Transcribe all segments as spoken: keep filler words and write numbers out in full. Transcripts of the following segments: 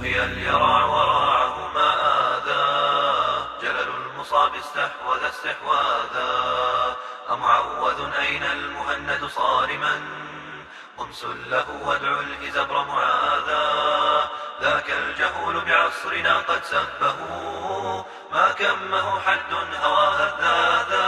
دهي اليرع وراعه ما آذى، جلل المصاب استحوذ استحواذا. أمعوذ أين المهند صارما، أنس له وادعو الهزبر معاذا. ذاك الجهول بعصرنا قد سبه، ما كمه حد هوى هذاذا.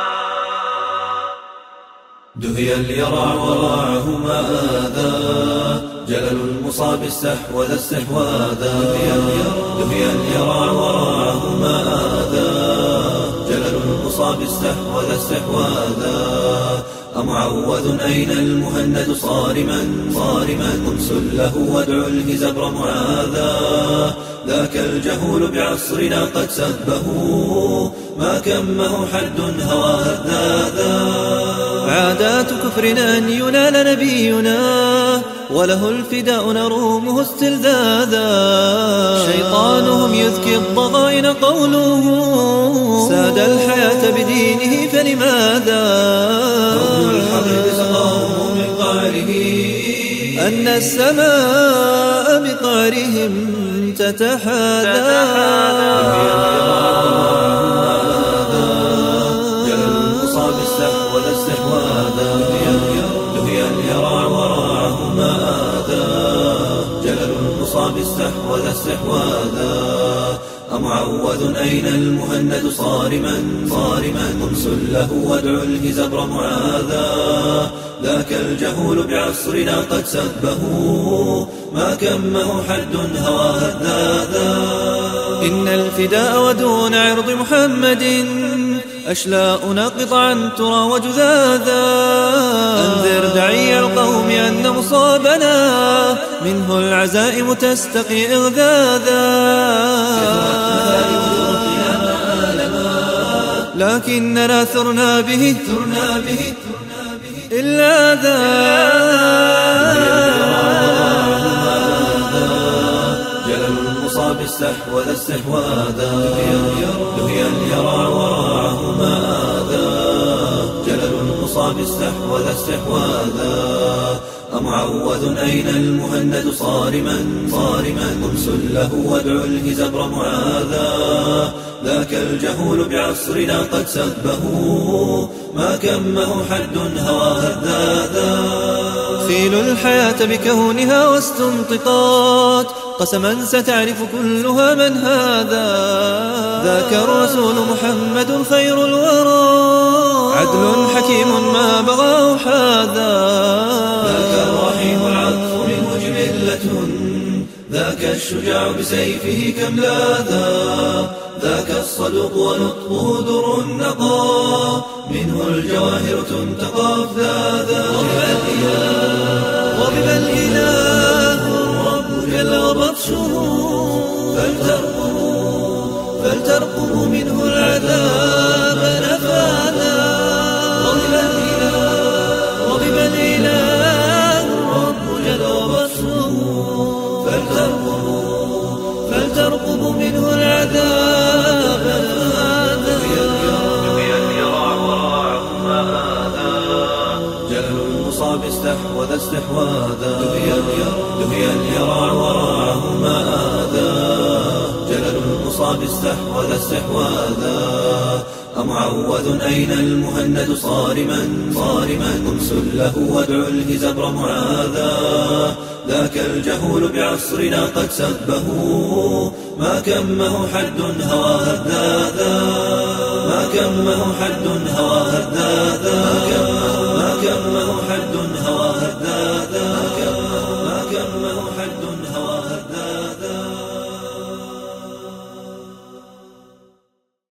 دهي اليرع وراعه ما آذى، جلل المصاب استحوذ استحواذا. دهي اليرع وراعه ما آذى، جلل المصاب استحوذ استحواذا. أمعوذ أين المهند صارما صارما، أنس له وادعو الهزبر معاذا. ذاك الجهول بعصرنا قد سبه، ما كمه حد هوى هذاذا. عادات كفرنا أن ينال نبينا، وله الفداء نرومه استلذاذا. شيطانهم يذكي الضغائن قوله، ساد الحياة بدينه فلماذا. رب الحضر سقاه من قعره، أن السماء بقعرهم تتحاذى. جلل المصاب استحوذ استحواذا. دهي اليرع وراعه ما آذى، جلل المصاب استحوذ استحواذا. أمعوذ أين المهند صارما صارما، أنس له وادعو الهزبر معاذا. ذاك الجهول بعصرنا قد سبه، ما كمه حد هوى هذاذا. إن الفداء ودون عرض محمد، أشلاؤنا قطعا ترى وجذاذا. أنذر دعي القوم أن مصابنا، منه العزائم تستقي إغذاذا. لكننا ثرنا به ثرنا به إلا ذا. جلل المصاب استحوذ استحواذا. دهي اليرع وراعه ما آذى، جلل المصاب استحوذ استحواذا. أمعوذ أين المهند صارما صارما، أنس له وادعو الهزبر معاذا. ذاك الجهول بعصرنا قد سبه، ما كمه حد هوى هذاذا. خيل الحياة بكونها واستنطقات، قسما ستعرف كلها من هذا. ذاك الرسول محمد خير الورى، عدل حكيم ما بغى حاذا. ذاك الرحيم العطف منه جبلة، ذاك الشجاع بسيفه كم لاذا. ذاك الصدوق ونطقه در النقى، منه الجواهر تنتقى أفذاذا. غضب الإله الرب جل وبطشه، فلترقبوا فلترقبوا منه العذاب نفاذا. غضب الإله غضب الإله الرب جل وبطشه، فلترقبوا فلترقبوا منه العذاب نفاذا. دهي اليرع وراعه ما آذى، جلل المصاب استحوذ استحواذا. دهي اليرع وراعه ما آذى، جلل المصاب استحوذ استحواذا. أمعوذ أين المهند صارما صارما، أنس له وادعو الهزبر معاذا. ذاك الجهول بعصرنا قد سبه، ما كمه حد هوى هذاذا. ما كمه حد هوى هذاذا. ما كمه حد هوى هذاذا. ما كمه حد هوى